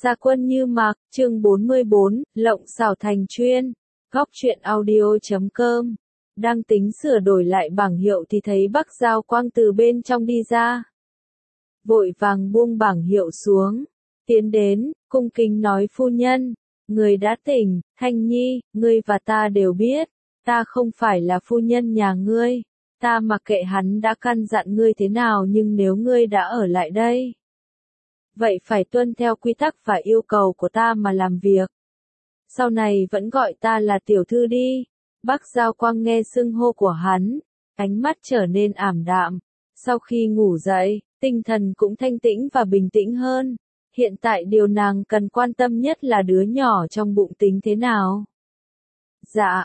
Gia quân như mặc, chương 44, lộng xảo thành chuyên. Góc truyện audio.com. Đang tính sửa đổi lại bảng hiệu thì thấy Bắc Giao Quang từ bên trong đi ra. Vội vàng buông bảng hiệu xuống. Tiến đến, cung kính nói phu nhân. Người đã tỉnh, Thanh Nhi, ngươi và ta đều biết. Ta không phải là phu nhân nhà ngươi. Ta mặc kệ hắn đã căn dặn ngươi thế nào, nhưng nếu ngươi đã ở lại đây, vậy phải tuân theo quy tắc và yêu cầu của ta mà làm việc. Sau này vẫn gọi ta là tiểu thư đi. Bắc Giao Quang nghe xưng hô của hắn, ánh mắt trở nên ảm đạm. Sau khi ngủ dậy, tinh thần cũng thanh tĩnh và bình tĩnh hơn. Hiện tại điều nàng cần quan tâm nhất là đứa nhỏ trong bụng tính thế nào. Dạ,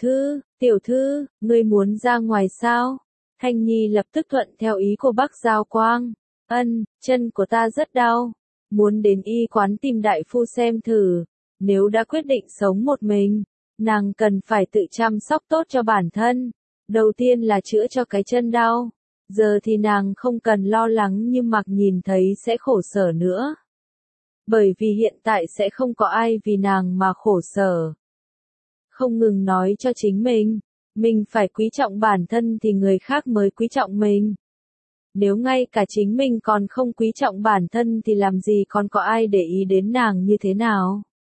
tiểu thư, ngươi muốn ra ngoài sao? Thanh Nhi lập tức thuận theo ý của Bắc Giao Quang. Chân của ta rất đau. Muốn đến y quán tìm đại phu xem thử. Nếu đã quyết định sống một mình, nàng cần phải tự chăm sóc tốt cho bản thân. Đầu tiên là chữa cho cái chân đau. Giờ thì nàng không cần lo lắng nhưng mặc nhìn thấy sẽ khổ sở nữa. Bởi vì hiện tại sẽ không có ai vì nàng mà khổ sở. Không ngừng nói cho chính mình phải quý trọng bản thân thì người khác mới quý trọng mình. Nếu ngay cả chính mình còn không quý trọng bản thân thì làm gì còn có ai để ý đến nàng như thế nào.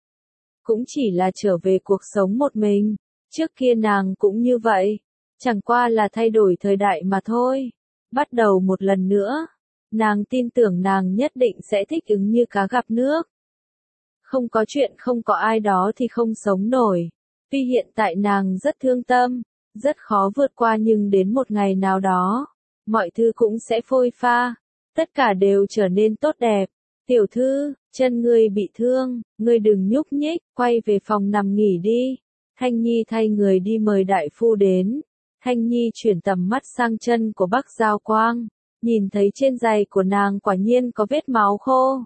Cũng chỉ là trở về cuộc sống một mình, trước kia nàng cũng như vậy, chẳng qua là thay đổi thời đại mà thôi. Bắt đầu một lần nữa, nàng tin tưởng nàng nhất định sẽ thích ứng như cá gặp nước. Không có chuyện không có ai đó thì không sống nổi. Tuy hiện tại nàng rất thương tâm, rất khó vượt qua nhưng đến một ngày nào đó, mọi thứ cũng sẽ phôi pha, tất cả đều trở nên tốt đẹp. Tiểu thư, chân ngươi bị thương, ngươi đừng nhúc nhích, quay về phòng nằm nghỉ đi. Thanh Nhi thay người đi mời đại phu đến. Thanh Nhi chuyển tầm mắt sang chân của Bắc Giao Quang, nhìn thấy trên giày của nàng quả nhiên có vết máu khô.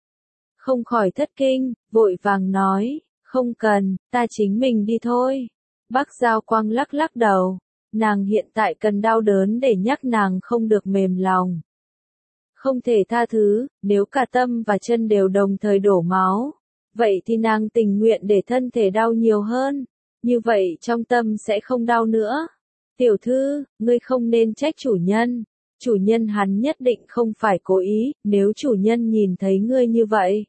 Không khỏi thất kinh, vội vàng nói, không cần, ta chính mình đi thôi. Bắc Giao Quang lắc lắc đầu, nàng hiện tại cần đau đớn để nhắc nàng không được mềm lòng. Không thể tha thứ, nếu cả tâm và chân đều đồng thời đổ máu, vậy thì nàng tình nguyện để thân thể đau nhiều hơn, như vậy trong tâm sẽ không đau nữa. Tiểu thư, ngươi không nên trách chủ nhân hắn nhất định không phải cố ý, nếu chủ nhân nhìn thấy ngươi như vậy,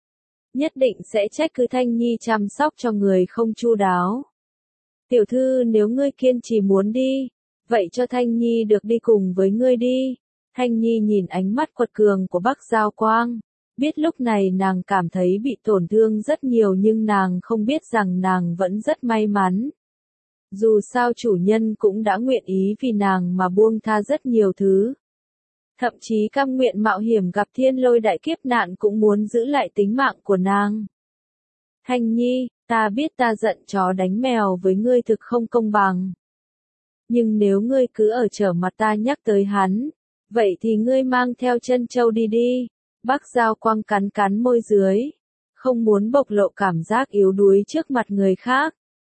nhất định sẽ trách cứ Thanh Nhi chăm sóc cho người không chu đáo. Tiểu thư nếu ngươi kiên trì muốn đi, vậy cho Thanh Nhi được đi cùng với ngươi đi. Thanh Nhi nhìn ánh mắt quật cường của Bắc Giao Quang, biết lúc này nàng cảm thấy bị tổn thương rất nhiều nhưng nàng không biết rằng nàng vẫn rất may mắn. Dù sao chủ nhân cũng đã nguyện ý vì nàng mà buông tha rất nhiều thứ. Thậm chí cam nguyện mạo hiểm gặp thiên lôi đại kiếp nạn cũng muốn giữ lại tính mạng của nàng. Thanh Nhi, ta biết ta giận chó đánh mèo với ngươi thực không công bằng. Nhưng nếu ngươi cứ ở trở mặt ta nhắc tới hắn, vậy thì ngươi mang theo chân châu đi đi. Bắc Giao Quang cắn cắn môi dưới, không muốn bộc lộ cảm giác yếu đuối trước mặt người khác.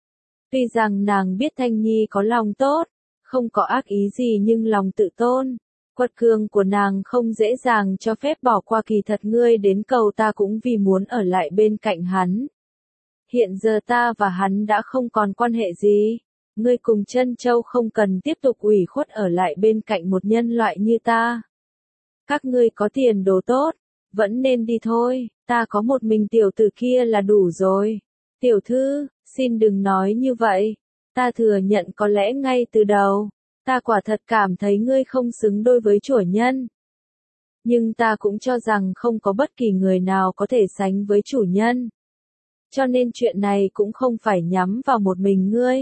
Tuy rằng nàng biết Thanh Nhi có lòng tốt, không có ác ý gì nhưng lòng tự tôn, quật cường của nàng không dễ dàng cho phép bỏ qua. Kỳ thật ngươi đến cầu ta cũng vì muốn ở lại bên cạnh hắn. Hiện giờ ta và hắn đã không còn quan hệ gì. Ngươi cùng Chân Châu không cần tiếp tục ủy khuất ở lại bên cạnh một nhân loại như ta. Các ngươi có tiền đồ tốt, vẫn nên đi thôi, ta có một mình tiểu tử kia là đủ rồi. Tiểu thư, xin đừng nói như vậy, ta thừa nhận có lẽ ngay từ đầu, ta quả thật cảm thấy ngươi không xứng đôi với chủ nhân. Nhưng ta cũng cho rằng không có bất kỳ người nào có thể sánh với chủ nhân. Cho nên chuyện này cũng không phải nhắm vào một mình ngươi.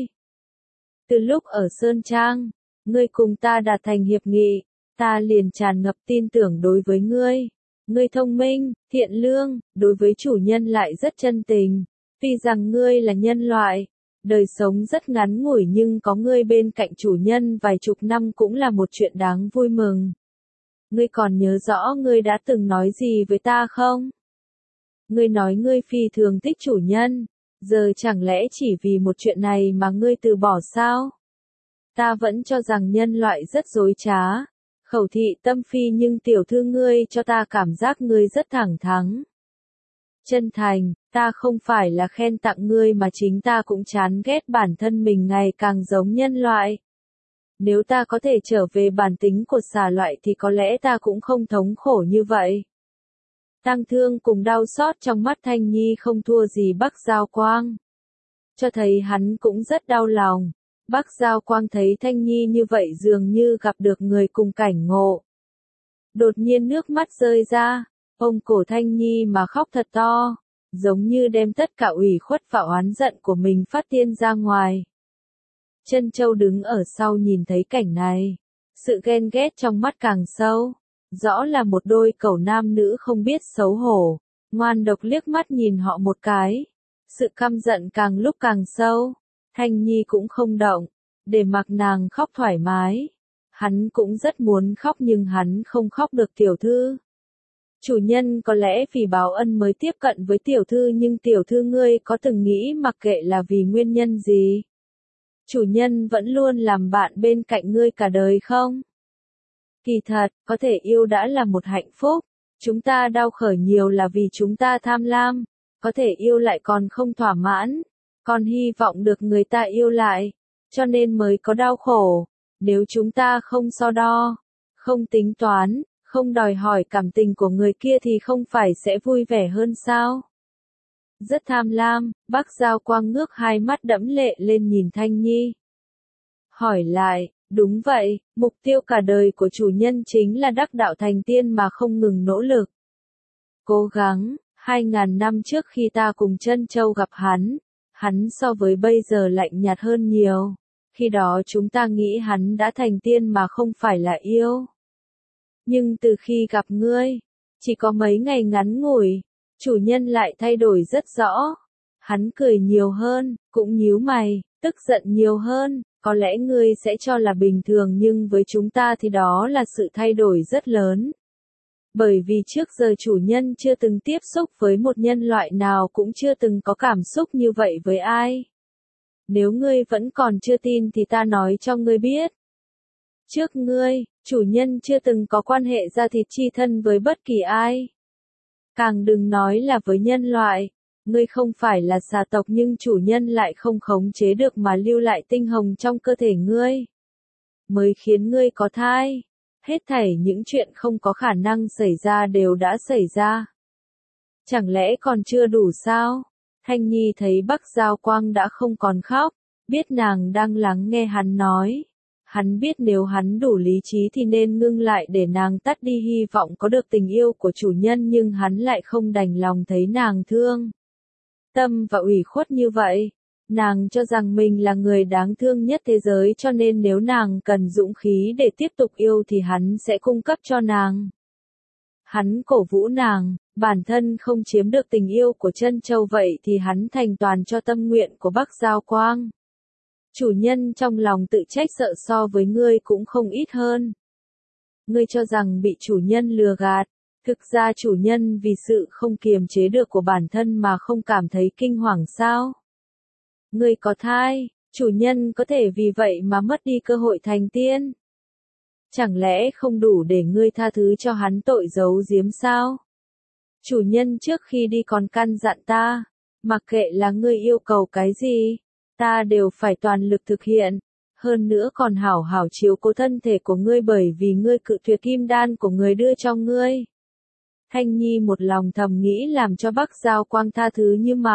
Từ lúc ở Sơn Trang, ngươi cùng ta đạt thành hiệp nghị, ta liền tràn ngập tin tưởng đối với ngươi. Ngươi thông minh, thiện lương, đối với chủ nhân lại rất chân tình. Tuy rằng ngươi là nhân loại, đời sống rất ngắn ngủi nhưng có ngươi bên cạnh chủ nhân vài chục năm cũng là một chuyện đáng vui mừng. Ngươi còn nhớ rõ ngươi đã từng nói gì với ta không? Ngươi nói ngươi phi thường thích chủ nhân. Giờ chẳng lẽ chỉ vì một chuyện này mà ngươi từ bỏ sao? Ta vẫn cho rằng nhân loại rất dối trá, khẩu thị tâm phi nhưng tiểu thư ngươi cho ta cảm giác ngươi rất thẳng thắn. Chân thành, ta không phải là khen tặng ngươi mà chính ta cũng chán ghét bản thân mình ngày càng giống nhân loại. Nếu ta có thể trở về bản tính của xà loại thì có lẽ ta cũng không thống khổ như vậy. Tang thương cùng đau xót trong mắt Thanh Nhi không thua gì Bắc Giao Quang. Cho thấy hắn cũng rất đau lòng. Bắc Giao Quang thấy Thanh Nhi như vậy dường như gặp được người cùng cảnh ngộ. Đột nhiên nước mắt rơi ra, ôm cổ Thanh Nhi mà khóc thật to, giống như đem tất cả ủy khuất và oán giận của mình phát tiết ra ngoài. Trân Châu đứng ở sau nhìn thấy cảnh này, sự ghen ghét trong mắt càng sâu, rõ là một đôi cẩu nam nữ không biết xấu hổ, ngoan độc liếc mắt nhìn họ một cái, sự căm giận càng lúc càng sâu, Thanh Nhi cũng không động, để mặc nàng khóc thoải mái. Hắn cũng rất muốn khóc nhưng hắn không khóc được tiểu thư. Chủ nhân có lẽ vì báo ân mới tiếp cận với tiểu thư nhưng tiểu thư ngươi có từng nghĩ mặc kệ là vì nguyên nhân gì? Chủ nhân vẫn luôn làm bạn bên cạnh ngươi cả đời không? Kỳ thật, có thể yêu đã là một hạnh phúc. Chúng ta đau khởi nhiều là vì chúng ta tham lam. Có thể yêu lại còn không thỏa mãn. Còn hy vọng được người ta yêu lại. Cho nên mới có đau khổ. Nếu chúng ta không so đo, không tính toán, không đòi hỏi cảm tình của người kia thì không phải sẽ vui vẻ hơn sao? Rất tham lam, Bắc Giao Quang ngước hai mắt đẫm lệ lên nhìn Thanh Nhi. Hỏi lại, đúng vậy, mục tiêu cả đời của chủ nhân chính là đắc đạo thành tiên mà không ngừng nỗ lực. Cố gắng, 2000 năm trước khi ta cùng Trân Châu gặp hắn so với bây giờ lạnh nhạt hơn nhiều. Khi đó chúng ta nghĩ hắn đã thành tiên mà không phải là yêu. Nhưng từ khi gặp ngươi, chỉ có mấy ngày ngắn ngủi, chủ nhân lại thay đổi rất rõ. Hắn cười nhiều hơn, cũng nhíu mày, tức giận nhiều hơn, có lẽ ngươi sẽ cho là bình thường nhưng với chúng ta thì đó là sự thay đổi rất lớn. Bởi vì trước giờ chủ nhân chưa từng tiếp xúc với một nhân loại nào cũng chưa từng có cảm xúc như vậy với ai. Nếu ngươi vẫn còn chưa tin thì ta nói cho ngươi biết. Trước ngươi, chủ nhân chưa từng có quan hệ da thịt chi thân với bất kỳ ai. Càng đừng nói là với nhân loại. Ngươi không phải là xà tộc nhưng chủ nhân lại không khống chế được mà lưu lại tinh hồng trong cơ thể ngươi. Mới khiến ngươi có thai. Hết thảy những chuyện không có khả năng xảy ra đều đã xảy ra. Chẳng lẽ còn chưa đủ sao? Thanh Nhi thấy Bắc Giao Quang đã không còn khóc, biết nàng đang lắng nghe hắn nói. Hắn biết nếu hắn đủ lý trí thì nên ngưng lại để nàng tắt đi hy vọng có được tình yêu của chủ nhân nhưng hắn lại không đành lòng thấy nàng thương. Tâm và ủy khuất như vậy, nàng cho rằng mình là người đáng thương nhất thế giới cho nên nếu nàng cần dũng khí để tiếp tục yêu thì hắn sẽ cung cấp cho nàng. Hắn cổ vũ nàng, bản thân không chiếm được tình yêu của Trân Châu vậy thì hắn thành toàn cho tâm nguyện của Bắc Giao Quang. Chủ nhân trong lòng tự trách sợ so với ngươi cũng không ít hơn. Ngươi cho rằng bị chủ nhân lừa gạt, thực ra chủ nhân vì sự không kiềm chế được của bản thân mà không cảm thấy kinh hoàng sao? Ngươi có thai, chủ nhân có thể vì vậy mà mất đi cơ hội thành tiên. Chẳng lẽ không đủ để ngươi tha thứ cho hắn tội giấu giếm sao? Chủ nhân trước khi đi còn căn dặn ta, mặc kệ là ngươi yêu cầu cái gì, ta đều phải toàn lực thực hiện, hơn nữa còn hảo hảo chiếu cố thân thể của ngươi bởi vì ngươi cự tuyệt kim đan của người đưa cho ngươi. Thanh Nhi một lòng thầm nghĩ làm cho Bắc Giao Quang tha thứ Như Mặc.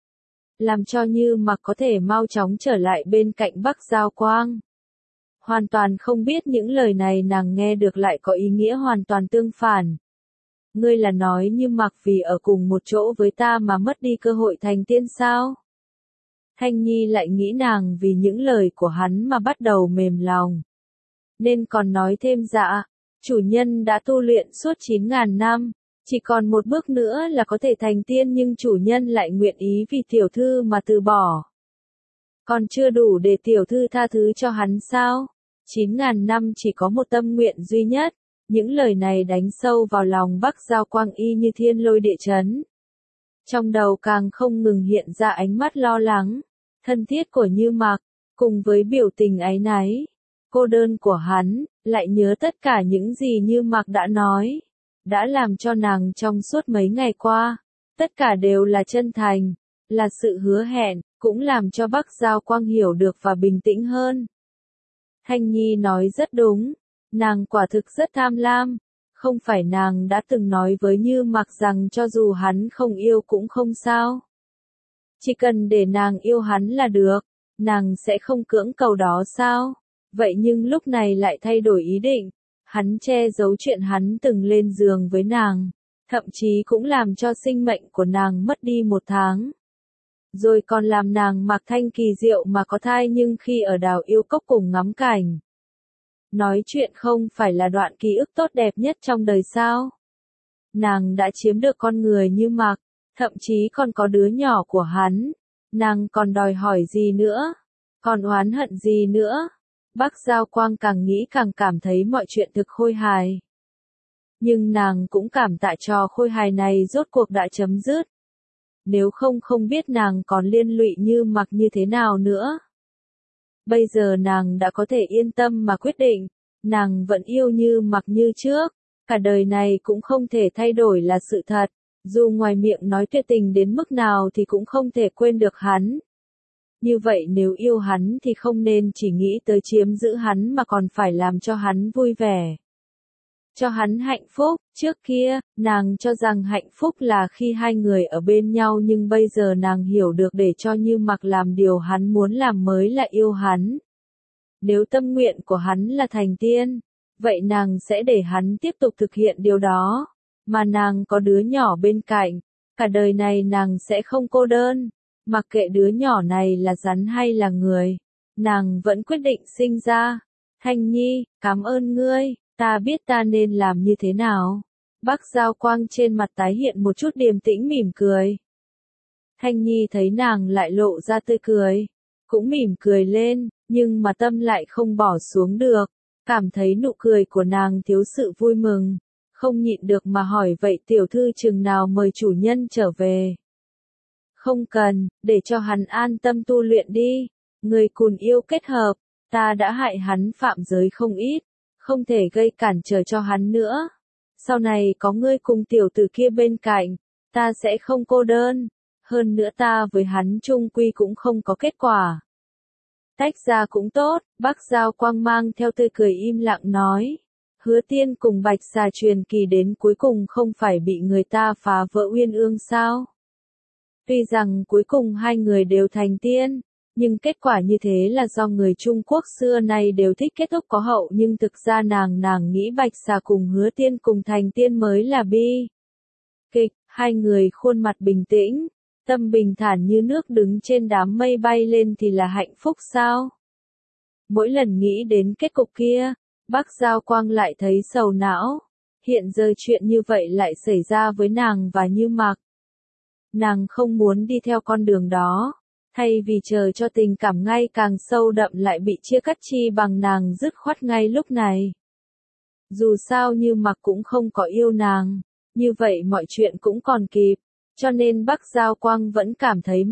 Làm cho Như Mặc có thể mau chóng trở lại bên cạnh Bắc Giao Quang. Hoàn toàn không biết những lời này nàng nghe được lại có ý nghĩa hoàn toàn tương phản. Ngươi là nói Như Mặc vì ở cùng một chỗ với ta mà mất đi cơ hội thành tiên sao? Thanh Nhi lại nghĩ nàng vì những lời của hắn mà bắt đầu mềm lòng. Nên còn nói thêm dạ, chủ nhân đã tu luyện suốt 9.000 năm, chỉ còn một bước nữa là có thể thành tiên nhưng chủ nhân lại nguyện ý vì tiểu thư mà từ bỏ. Còn chưa đủ để tiểu thư tha thứ cho hắn sao? 9.000 năm chỉ có một tâm nguyện duy nhất, những lời này đánh sâu vào lòng Bắc Giao Quang y như thiên lôi địa chấn. Trong đầu càng không ngừng hiện ra ánh mắt lo lắng, thân thiết của Như Mặc, cùng với biểu tình áy náy, cô đơn của hắn, lại nhớ tất cả những gì Như Mặc đã nói, đã làm cho nàng trong suốt mấy ngày qua, Tất cả đều là chân thành, là sự hứa hẹn, cũng làm cho Bắc Giao Quang hiểu được và bình tĩnh hơn. Thanh Nhi nói rất đúng, nàng quả thực rất tham lam, không phải nàng đã từng nói với Như Mặc rằng cho dù hắn không yêu cũng không sao. Chỉ cần để nàng yêu hắn là được, nàng sẽ không cưỡng cầu đó sao? Vậy nhưng lúc này lại thay đổi ý định, hắn che giấu chuyện hắn từng lên giường với nàng, thậm chí cũng làm cho sinh mệnh của nàng mất đi 1 tháng. Rồi còn làm nàng mặc thanh kỳ diệu mà có thai nhưng khi ở Đào Yêu Cốc cùng ngắm cảnh. Nói chuyện không phải là đoạn ký ức tốt đẹp nhất trong đời sao? Nàng đã chiếm được con người Như Mặc, thậm chí còn có đứa nhỏ của hắn. Nàng còn đòi hỏi gì nữa? Còn oán hận gì nữa? Bắc Giao Quang càng nghĩ càng cảm thấy mọi chuyện thực khôi hài. Nhưng nàng cũng cảm tạ trò khôi hài này rốt cuộc đã chấm dứt. Nếu không không biết nàng còn liên lụy Như Mặc như thế nào nữa. Bây giờ nàng đã có thể yên tâm mà quyết định, nàng vẫn yêu Như Mặc như trước, cả đời này cũng không thể thay đổi là sự thật, dù ngoài miệng nói tuyệt tình đến mức nào thì cũng không thể quên được hắn. Như vậy nếu yêu hắn thì không nên chỉ nghĩ tới chiếm giữ hắn mà còn phải làm cho hắn vui vẻ. Cho hắn hạnh phúc, trước kia, nàng cho rằng hạnh phúc là khi hai người ở bên nhau nhưng bây giờ nàng hiểu được để cho Như Mặc làm điều hắn muốn làm mới là yêu hắn. Nếu tâm nguyện của hắn là thành tiên, vậy nàng sẽ để hắn tiếp tục thực hiện điều đó, mà nàng có đứa nhỏ bên cạnh, cả đời này nàng sẽ không cô đơn, mặc kệ đứa nhỏ này là rắn hay là người, nàng vẫn quyết định sinh ra. Thanh Nhi, cảm ơn ngươi. Ta biết ta nên làm như thế nào. Bắc Giao Quang trên mặt tái hiện một chút điềm tĩnh mỉm cười. Thanh Nhi thấy nàng lại lộ ra tươi cười, cũng mỉm cười lên, nhưng mà tâm lại không bỏ xuống được, cảm thấy nụ cười của nàng thiếu sự vui mừng, không nhịn được mà hỏi vậy tiểu thư chừng nào mời chủ nhân trở về. Không cần, để cho hắn an tâm tu luyện đi, người cùn yêu kết hợp, ta đã hại hắn phạm giới không ít. Không thể gây cản trở cho hắn nữa. Sau này có ngươi cùng tiểu tử kia bên cạnh, ta sẽ không cô đơn. Hơn nữa ta với hắn chung quy cũng không có kết quả. Tách ra cũng tốt, Bắc Giao Quang mang theo tươi cười im lặng nói. Hứa Tiên cùng Bạch Xà truyền kỳ đến cuối cùng không phải bị người ta phá vỡ uyên ương sao? Tuy rằng cuối cùng hai người đều thành tiên. Nhưng kết quả như thế là do người Trung Quốc xưa nay đều thích kết thúc có hậu nhưng thực ra nàng nghĩ Bạch Xà cùng Hứa Tiên cùng thành tiên mới là bi kịch, hai người khuôn mặt bình tĩnh, tâm bình thản như nước đứng trên đám mây bay lên thì là hạnh phúc sao? Mỗi lần nghĩ đến kết cục kia, Bắc Giao Quang lại thấy sầu não, hiện giờ chuyện như vậy lại xảy ra với nàng và Như Mặc. Nàng không muốn đi theo con đường đó. Thay vì chờ cho tình cảm ngày càng sâu đậm lại bị chia cắt chi bằng nàng dứt khoát ngay lúc này. Dù sao Như Mặc cũng không có yêu nàng, như vậy mọi chuyện cũng còn kịp, cho nên Bắc Giao Quang vẫn cảm thấy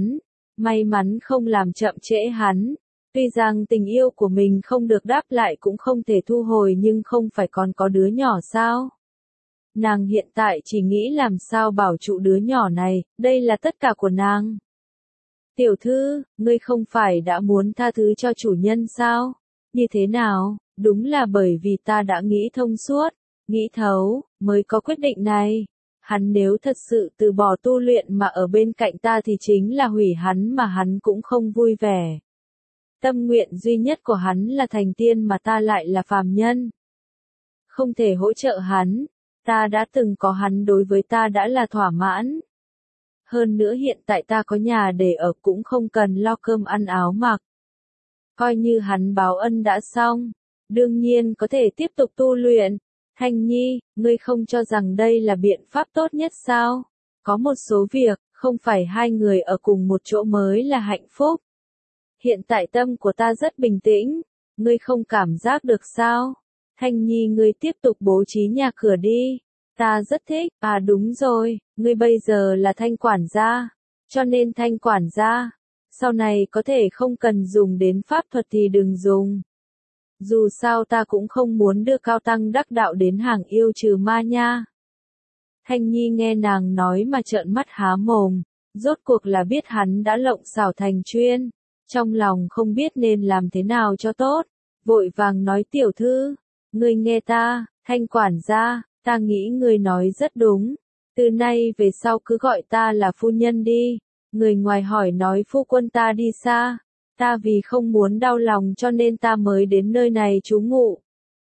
may mắn không làm chậm trễ hắn. Tuy rằng tình yêu của mình không được đáp lại cũng không thể thu hồi nhưng không phải còn có đứa nhỏ sao? Nàng hiện tại chỉ nghĩ làm sao bảo trụ đứa nhỏ này, đây là tất cả của nàng. Tiểu thư, ngươi không phải đã muốn tha thứ cho chủ nhân sao? Như thế nào? Đúng là bởi vì ta đã nghĩ thông suốt, nghĩ thấu, mới có quyết định này. Hắn nếu thật sự từ bỏ tu luyện mà ở bên cạnh ta thì chính là hủy hắn mà hắn cũng không vui vẻ. Tâm nguyện duy nhất của hắn là thành tiên mà ta lại là phàm nhân. Không thể hỗ trợ hắn, ta đã từng có hắn đối với ta đã là thỏa mãn. Hơn nữa hiện tại ta có nhà để ở cũng không cần lo cơm ăn áo mặc. Coi như hắn báo ân đã xong, đương nhiên có thể tiếp tục tu luyện. Thanh Nhi, ngươi không cho rằng đây là biện pháp tốt nhất sao? Có một số việc, không phải hai người ở cùng một chỗ mới là hạnh phúc. Hiện tại tâm của ta rất bình tĩnh, ngươi không cảm giác được sao? Thanh Nhi ngươi tiếp tục bố trí nhà cửa đi. Ta rất thích, à đúng rồi, ngươi bây giờ là Thanh quản gia, cho nên Thanh quản gia, sau này có thể không cần dùng đến pháp thuật thì đừng dùng. Dù sao ta cũng không muốn đưa cao tăng đắc đạo đến hàng yêu trừ ma nha. Thanh Nhi nghe nàng nói mà trợn mắt há mồm, rốt cuộc là biết hắn đã lộng xảo thành chuyên, trong lòng không biết nên làm thế nào cho tốt, vội vàng nói tiểu thư, ngươi nghe ta, Thanh quản gia, ta nghĩ ngươi nói rất đúng, từ nay về sau cứ gọi ta là phu nhân đi, người ngoài hỏi nói phu quân ta đi xa, ta vì không muốn đau lòng cho nên ta mới đến nơi này trú ngụ.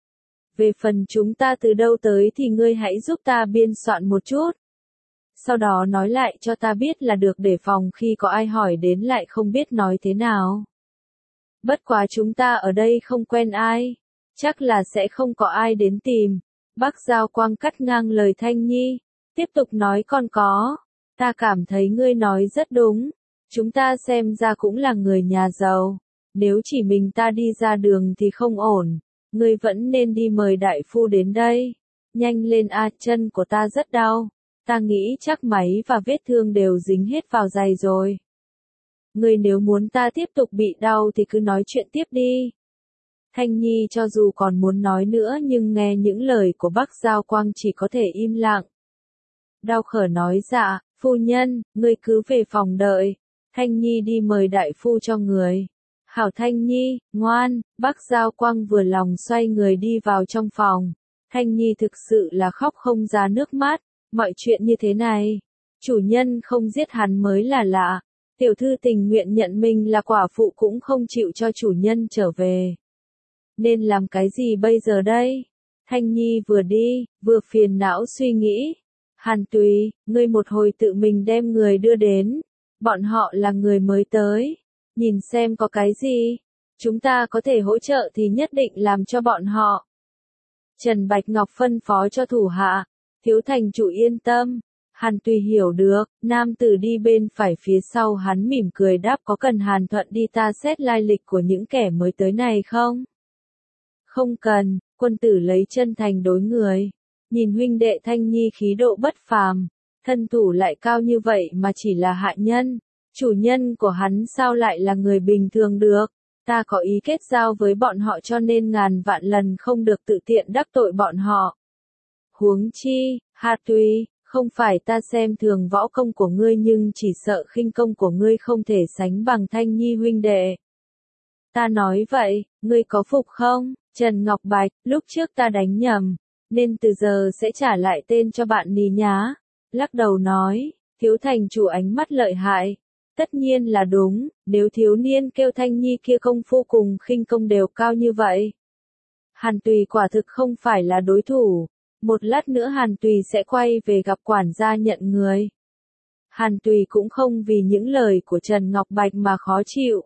Về phần chúng ta từ đâu tới thì ngươi hãy giúp ta biên soạn một chút. Sau đó nói lại cho ta biết là được để phòng khi có ai hỏi đến lại không biết nói thế nào. Bất quá chúng ta ở đây không quen ai, chắc là sẽ không có ai đến tìm. Bác Giao Quang cắt ngang lời Thanh Nhi, tiếp tục nói còn có, ta cảm thấy ngươi nói rất đúng, chúng ta xem ra cũng là người nhà giàu, nếu chỉ mình ta đi ra đường thì không ổn, ngươi vẫn nên đi mời đại phu đến đây, nhanh lên a, chân của ta rất đau, ta nghĩ chắc máy và vết thương đều dính hết vào giày rồi. Ngươi nếu muốn ta tiếp tục bị đau thì cứ nói chuyện tiếp đi. Thanh Nhi cho dù còn muốn nói nữa nhưng nghe những lời của bác Giao Quang chỉ có thể im lặng. Đau khở nói dạ, phu nhân, ngươi cứ về phòng đợi, Thanh Nhi đi mời đại phu cho người. Hảo Thanh Nhi, ngoan, bác Giao Quang vừa lòng xoay người đi vào trong phòng. Thanh Nhi thực sự là khóc không ra nước mắt, mọi chuyện như thế này. Chủ nhân không giết hắn mới là lạ, tiểu thư tình nguyện nhận mình là quả phụ cũng không chịu cho chủ nhân trở về. Nên làm cái gì bây giờ đây? Thanh Nhi vừa đi, vừa phiền não suy nghĩ. Hàn Tùy, ngươi một hồi tự mình đem người đưa đến. Bọn họ là người mới tới. Nhìn xem có cái gì. Chúng ta có thể hỗ trợ thì nhất định làm cho bọn họ. Trần Bạch Ngọc phân phó cho thủ hạ. Thiếu thành chủ yên tâm. Hàn Tùy hiểu được, nam tử đi bên phải phía sau hắn mỉm cười đáp có cần Hàn Thuận đi ta xét lai lịch của những kẻ mới tới này không? Không cần, quân tử lấy chân thành đối người. Nhìn huynh đệ Thanh Nhi khí độ bất phàm, thân thủ lại cao như vậy mà chỉ là hạ nhân, chủ nhân của hắn sao lại là người bình thường được, ta có ý kết giao với bọn họ cho nên ngàn vạn lần không được tự tiện đắc tội bọn họ. Huống chi, Hà Tùy, không phải ta xem thường võ công của ngươi nhưng chỉ sợ khinh công của ngươi không thể sánh bằng Thanh Nhi huynh đệ. Ta nói vậy, ngươi có phục không? Trần Ngọc Bạch, lúc trước ta đánh nhầm, nên từ giờ sẽ trả lại tên cho bạn ní nhá. Lắc đầu nói, thiếu thành chủ ánh mắt lợi hại. Tất nhiên là đúng, nếu thiếu niên kêu Thanh Nhi kia công phu cùng khinh công đều cao như vậy. Hàn Tùy quả thực không phải là đối thủ. Một lát nữa Hàn Tùy sẽ quay về gặp quản gia nhận người. Hàn Tùy cũng không vì những lời của Trần Ngọc Bạch mà khó chịu.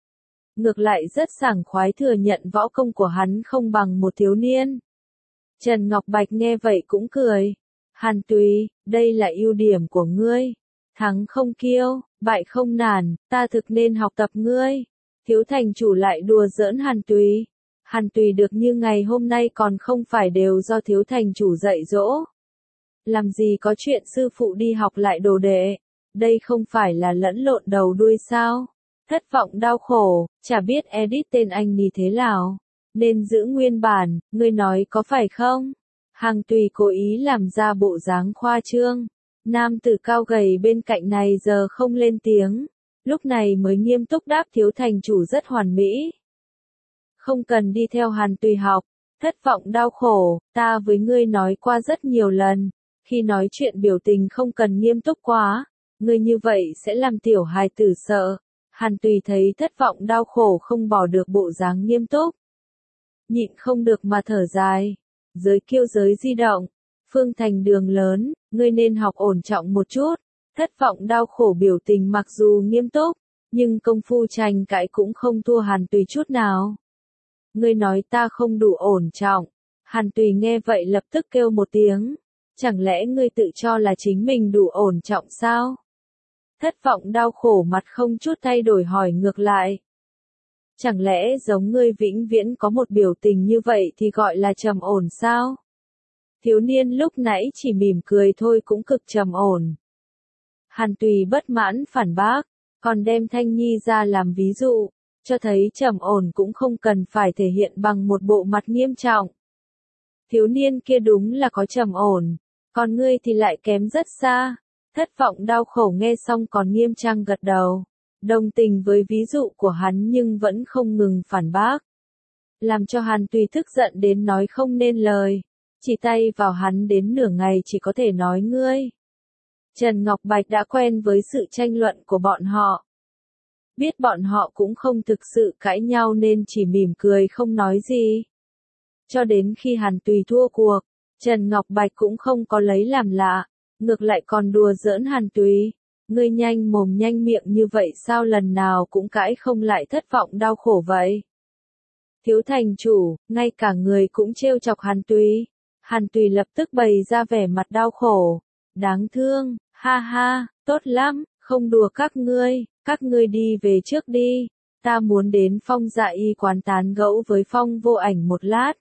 Ngược lại rất sảng khoái thừa nhận võ công của hắn không bằng một thiếu niên. Trần Ngọc Bạch nghe vậy cũng cười. Hàn Tùy, đây là ưu điểm của ngươi. Thắng không kiêu, bại không nản, ta thực nên học tập ngươi. Thiếu thành chủ lại đùa giỡn Hàn Tùy. Hàn Tùy được như ngày hôm nay còn không phải đều do thiếu thành chủ dạy dỗ. Làm gì có chuyện sư phụ đi học lại đồ đệ. Đây không phải là lẫn lộn đầu đuôi sao. Thất vọng đau khổ, chả biết edit tên anh như thế nào. Nên giữ nguyên bản, ngươi nói có phải không? Hàn Tùy cố ý làm ra bộ dáng khoa trương. Nam tử cao gầy bên cạnh này giờ không lên tiếng. Lúc này mới nghiêm túc đáp thiếu thành chủ rất hoàn mỹ. Không cần đi theo Hàn Tùy học. Thất vọng đau khổ, ta với ngươi nói qua rất nhiều lần. Khi nói chuyện biểu tình không cần nghiêm túc quá. Ngươi như vậy sẽ làm tiểu hài tử sợ. Hàn Tùy thấy thất vọng đau khổ không bỏ được bộ dáng nghiêm túc. Nhịn không được mà thở dài. Giới kiêu giới di động. Phương thành đường lớn, ngươi nên học ổn trọng một chút. Thất vọng đau khổ biểu tình mặc dù nghiêm túc, nhưng công phu tranh cãi cũng không thua Hàn Tùy chút nào. Ngươi nói ta không đủ ổn trọng. Hàn Tùy nghe vậy lập tức kêu một tiếng. Chẳng lẽ ngươi tự cho là chính mình đủ ổn trọng sao? Thất vọng đau khổ mặt không chút thay đổi hỏi ngược lại. Chẳng lẽ giống ngươi vĩnh viễn có một biểu tình như vậy thì gọi là trầm ổn sao? Thiếu niên lúc nãy chỉ mỉm cười thôi cũng cực trầm ổn. Hàn Tùy bất mãn phản bác, còn đem Thanh Nhi ra làm ví dụ, cho thấy trầm ổn cũng không cần phải thể hiện bằng một bộ mặt nghiêm trọng. Thiếu niên kia đúng là có trầm ổn, Còn ngươi thì lại kém rất xa. Thất vọng đau khổ nghe xong còn nghiêm trang gật đầu. Đồng tình với ví dụ của hắn nhưng vẫn không ngừng phản bác. Làm cho Hàn Tùy tức giận đến nói không nên lời. Chỉ tay vào hắn đến nửa ngày chỉ có thể nói ngươi. Trần Ngọc Bạch đã quen với sự tranh luận của bọn họ. Biết bọn họ cũng không thực sự cãi nhau nên chỉ mỉm cười không nói gì. Cho đến khi Hàn Tùy thua cuộc, Trần Ngọc Bạch cũng không có lấy làm lạ, ngược lại còn đùa giỡn Hàn Tùy. Ngươi nhanh mồm nhanh miệng như vậy sao lần nào cũng cãi không lại thất vọng đau khổ vậy? Thiếu thành chủ, ngay cả người cũng trêu chọc Hàn Tùy. Hàn Tùy lập tức bày ra vẻ mặt đau khổ. Đáng thương, ha ha, tốt lắm, không đùa các ngươi đi về trước đi. Ta muốn đến Phong Dạ Y quán tán gẫu với Phong Vô Ảnh một lát.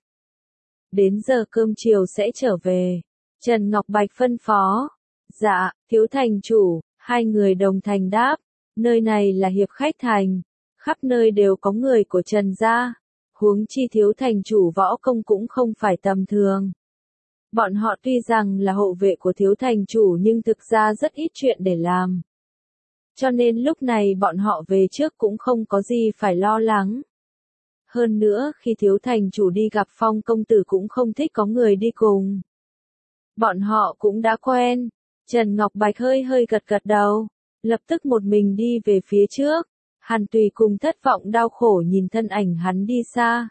Đến giờ cơm chiều sẽ trở về. Trần Ngọc Bạch phân phó. Dạ, thiếu thành chủ, hai người đồng thành đáp. Nơi này là hiệp khách thành. Khắp nơi đều có người của Trần gia. Huống chi thiếu thành chủ võ công cũng không phải tầm thường. Bọn họ tuy rằng là hộ vệ của thiếu thành chủ nhưng thực ra rất ít chuyện để làm. Cho nên lúc này bọn họ về trước cũng không có gì phải lo lắng. Hơn nữa khi thiếu thành chủ đi gặp Phong công tử cũng không thích có người đi cùng. Bọn họ cũng đã quen. Trần Ngọc Bạch hơi gật đầu. Lập tức một mình đi về phía trước. Hàn Tùy cùng thất vọng đau khổ nhìn thân ảnh hắn đi xa.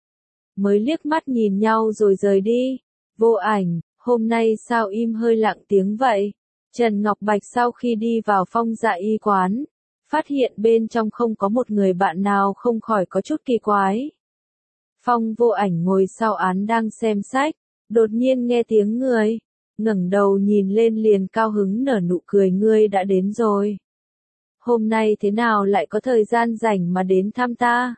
Mới liếc mắt nhìn nhau rồi rời đi. Vô Ảnh, hôm nay sao im hơi lặng tiếng vậy? Trần Ngọc Bạch sau khi đi vào Phong Dạ Y quán, phát hiện bên trong không có một người bạn nào không khỏi có chút kỳ quái. Phong Vô Ảnh ngồi sau án đang xem sách, đột nhiên nghe tiếng người, ngẩng đầu nhìn lên liền cao hứng nở nụ cười ngươi đã đến rồi. Hôm nay thế nào lại có thời gian rảnh mà đến thăm ta?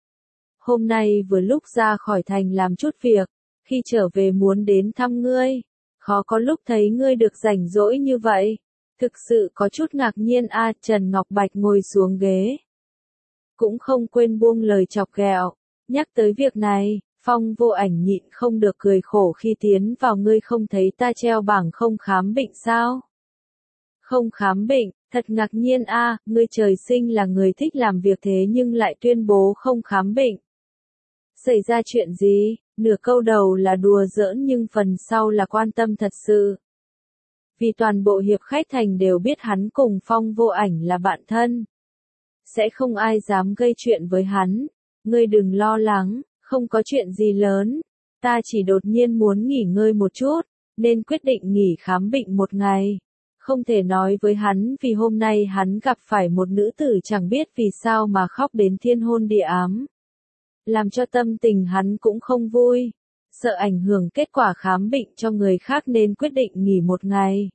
Hôm nay vừa lúc ra khỏi thành làm chút việc, khi trở về muốn đến thăm ngươi. Khó có lúc thấy ngươi được rảnh rỗi như vậy. Thực sự có chút ngạc nhiên Trần Ngọc Bạch ngồi xuống ghế. Cũng không quên buông lời chọc ghẹo. Nhắc tới việc này, Phong Vô Ảnh nhịn không được cười khổ khi tiến vào ngươi không thấy ta treo bảng không khám bệnh sao? Không khám bệnh, thật ngạc nhiên ngươi trời sinh là người thích làm việc thế nhưng lại tuyên bố không khám bệnh. Xảy ra chuyện gì? Nửa câu đầu là đùa giỡn nhưng phần sau là quan tâm thật sự. Vì toàn bộ hiệp khách thành đều biết hắn cùng Phong Vô Ảnh là bạn thân. Sẽ không ai dám gây chuyện với hắn. Ngươi đừng lo lắng, không có chuyện gì lớn. Ta chỉ đột nhiên muốn nghỉ ngơi một chút, nên quyết định nghỉ khám bệnh một ngày. Không thể nói với hắn vì hôm nay hắn gặp phải một nữ tử chẳng biết vì sao mà khóc đến thiên hôn địa ám. Làm cho tâm tình hắn cũng không vui. Sợ ảnh hưởng kết quả khám bệnh cho người khác nên quyết định nghỉ một ngày.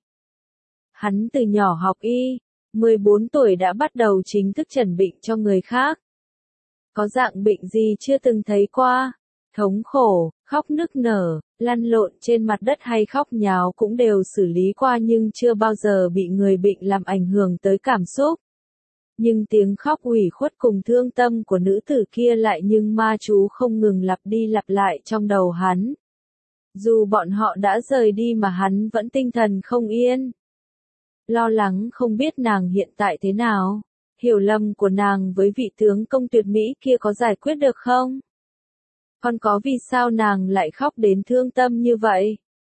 Hắn từ nhỏ học y, 14 tuổi đã bắt đầu chính thức chẩn bệnh cho người khác. Có dạng bệnh gì chưa từng thấy qua? Thống khổ, khóc nức nở, lăn lộn trên mặt đất hay khóc nháo cũng đều xử lý qua nhưng chưa bao giờ bị người bệnh làm ảnh hưởng tới cảm xúc. Nhưng tiếng khóc ủy khuất cùng thương tâm của nữ tử kia lại nhưng ma chú không ngừng lặp đi lặp lại trong đầu hắn. Dù bọn họ đã rời đi mà hắn vẫn tinh thần không yên. Lo lắng không biết nàng hiện tại thế nào. Hiểu lầm của nàng với vị tướng công tuyệt mỹ kia có giải quyết được không? Còn có vì sao nàng lại khóc đến thương tâm như vậy?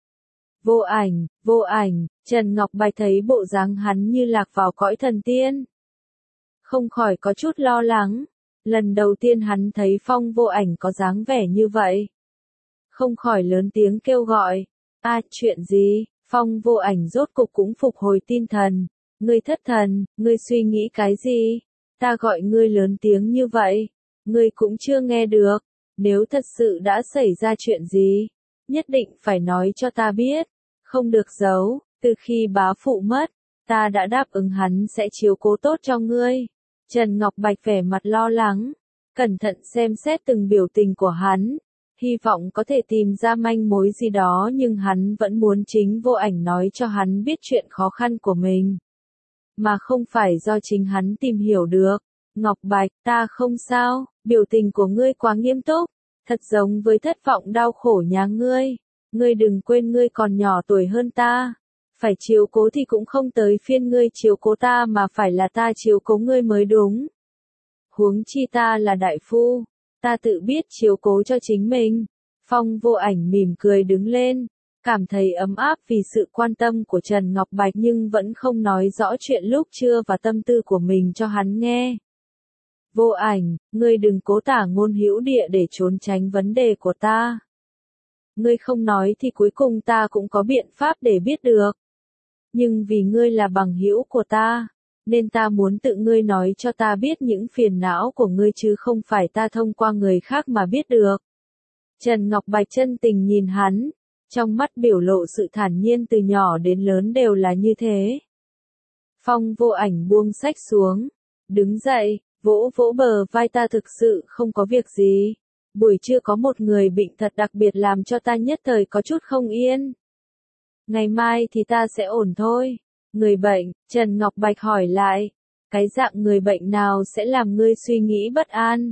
Vô ảnh, Trần Ngọc Bạch thấy bộ dáng hắn như lạc vào cõi thần tiên. Không khỏi có chút lo lắng. Lần đầu tiên hắn thấy Phong Vô Ảnh có dáng vẻ như vậy. Không khỏi lớn tiếng kêu gọi. Chuyện gì? Phong Vô Ảnh rốt cục cũng phục hồi tinh thần. Ngươi thất thần, ngươi suy nghĩ cái gì? Ta gọi ngươi lớn tiếng như vậy. Ngươi cũng chưa nghe được. Nếu thật sự đã xảy ra chuyện gì, nhất định phải nói cho ta biết. Không được giấu, từ khi bá phụ mất, ta đã đáp ứng hắn sẽ chiếu cố tốt cho ngươi. Trần Ngọc Bạch vẻ mặt lo lắng, cẩn thận xem xét từng biểu tình của hắn, hy vọng có thể tìm ra manh mối gì đó nhưng hắn vẫn muốn chính Vô Ảnh nói cho hắn biết chuyện khó khăn của mình. Mà không phải do chính hắn tìm hiểu được. Ngọc Bạch, ta không sao, biểu tình của ngươi quá nghiêm túc, thật giống với thất vọng đau khổ nhà ngươi. Ngươi đừng quên ngươi còn nhỏ tuổi hơn ta. Phải chiếu cố thì cũng không tới phiên ngươi chiếu cố ta mà phải là ta chiếu cố ngươi mới đúng. Huống chi ta là đại phu, ta tự biết chiếu cố cho chính mình. Phong Vô Ảnh mỉm cười đứng lên, cảm thấy ấm áp vì sự quan tâm của Trần Ngọc Bạch nhưng vẫn không nói rõ chuyện lúc trưa và tâm tư của mình cho hắn nghe. Vô Ảnh, ngươi đừng cố tả ngôn hữu địa để trốn tránh vấn đề của ta. Ngươi không nói thì cuối cùng ta cũng có biện pháp để biết được. Nhưng vì ngươi là bằng hữu của ta, nên ta muốn tự ngươi nói cho ta biết những phiền não của ngươi chứ không phải ta thông qua người khác mà biết được. Trần Ngọc Bạch chân tình nhìn hắn, trong mắt biểu lộ sự thản nhiên từ nhỏ đến lớn đều là như thế. Phong Vô Ảnh buông sách xuống, đứng dậy, vỗ vỗ bờ vai ta thực sự không có việc gì. Buổi trưa có một người bệnh thật đặc biệt làm cho ta nhất thời có chút không yên. Ngày mai thì ta sẽ ổn thôi. Người bệnh, Trần Ngọc Bạch hỏi lại. Cái dạng người bệnh nào sẽ làm ngươi suy nghĩ bất an?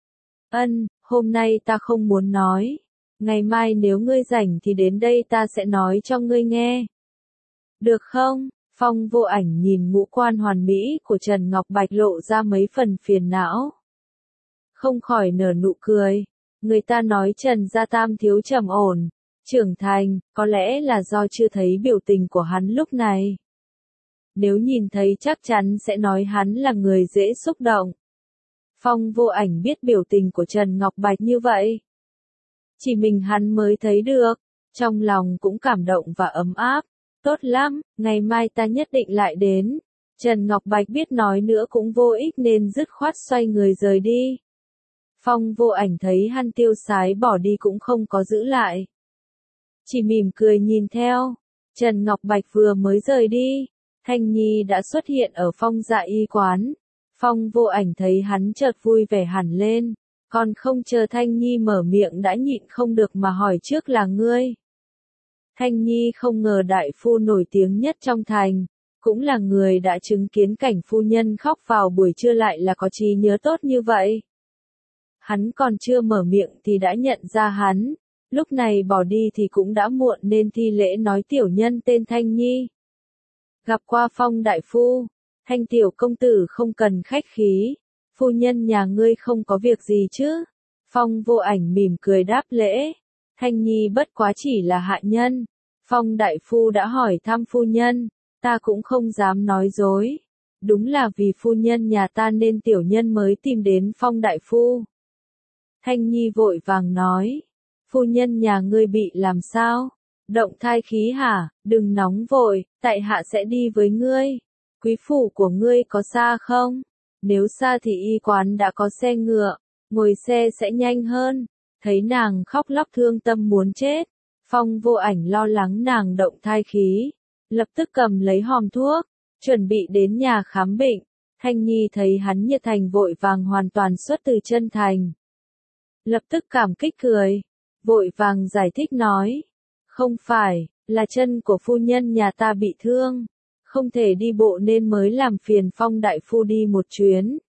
Hôm nay ta không muốn nói. Ngày mai nếu ngươi rảnh thì đến đây ta sẽ nói cho ngươi nghe. Được không? Phong Vô Ảnh nhìn ngũ quan hoàn mỹ của Trần Ngọc Bạch lộ ra mấy phần phiền não. Không khỏi nở nụ cười. Người ta nói Trần Gia Tam thiếu trầm ổn, trưởng thành, có lẽ là do chưa thấy biểu tình của hắn lúc này. Nếu nhìn thấy chắc chắn sẽ nói hắn là người dễ xúc động. Phong Vô Ảnh biết biểu tình của Trần Ngọc Bạch như vậy. Chỉ mình hắn mới thấy được, trong lòng cũng cảm động và ấm áp. Tốt lắm, ngày mai ta nhất định lại đến. Trần Ngọc Bạch biết nói nữa cũng vô ích nên dứt khoát xoay người rời đi. Phong Vô Ảnh thấy hắn tiêu sái bỏ đi cũng không có giữ lại. Chỉ mỉm cười nhìn theo. Trần Ngọc Bạch vừa mới rời đi, Thanh Nhi đã xuất hiện ở Phong Dạ y quán. Phong Vô Ảnh thấy hắn chợt vui vẻ hẳn lên, còn không chờ Thanh Nhi mở miệng đã nhịn không được mà hỏi trước là ngươi. Thanh Nhi không ngờ đại phu nổi tiếng nhất trong thành, cũng là người đã chứng kiến cảnh phu nhân khóc vào buổi trưa lại là có trí nhớ tốt như vậy. Hắn còn chưa mở miệng thì đã nhận ra hắn, lúc này bỏ đi thì cũng đã muộn nên thi lễ nói tiểu nhân tên Thanh Nhi. Gặp qua Phong đại phu, Thanh tiểu công tử không cần khách khí, phu nhân nhà ngươi không có việc gì chứ? Phong Vô Ảnh mỉm cười đáp lễ, Thanh Nhi bất quá chỉ là hạ nhân. Phong đại phu đã hỏi thăm phu nhân, ta cũng không dám nói dối. Đúng là vì phu nhân nhà ta nên tiểu nhân mới tìm đến Phong đại phu. Thanh Nhi vội vàng nói, phu nhân nhà ngươi bị làm sao? Động thai khí hả? Đừng nóng vội, tại hạ sẽ đi với ngươi. Quý phủ của ngươi có xa không? Nếu xa thì y quán đã có xe ngựa, ngồi xe sẽ nhanh hơn. Thấy nàng khóc lóc thương tâm muốn chết, Phong Vô Ảnh lo lắng nàng động thai khí, lập tức cầm lấy hòm thuốc, chuẩn bị đến nhà khám bệnh. Thanh Nhi thấy hắn nhiệt thành vội vàng hoàn toàn xuất từ chân thành. Lập tức cảm kích cười, vội vàng giải thích nói, không phải, là chân của phu nhân nhà ta bị thương, không thể đi bộ nên mới làm phiền Phong đại phu đi một chuyến.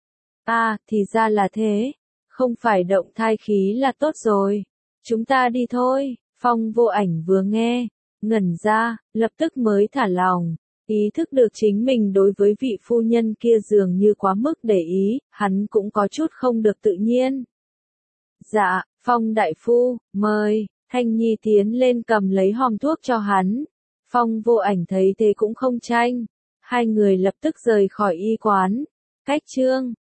Thì ra là thế, không phải động thai khí là tốt rồi, chúng ta đi thôi. Phong Vô Ảnh vừa nghe, ngẩn ra, lập tức mới thả lòng, ý thức được chính mình đối với vị phu nhân kia dường như quá mức để ý, hắn cũng có chút không được tự nhiên. Dạ, Phong đại phu, mời. Thanh Nhi tiến lên cầm lấy hòm thuốc cho hắn. Phong Vô Ảnh thấy thế cũng không tranh. Hai người lập tức rời khỏi y quán. Cách chương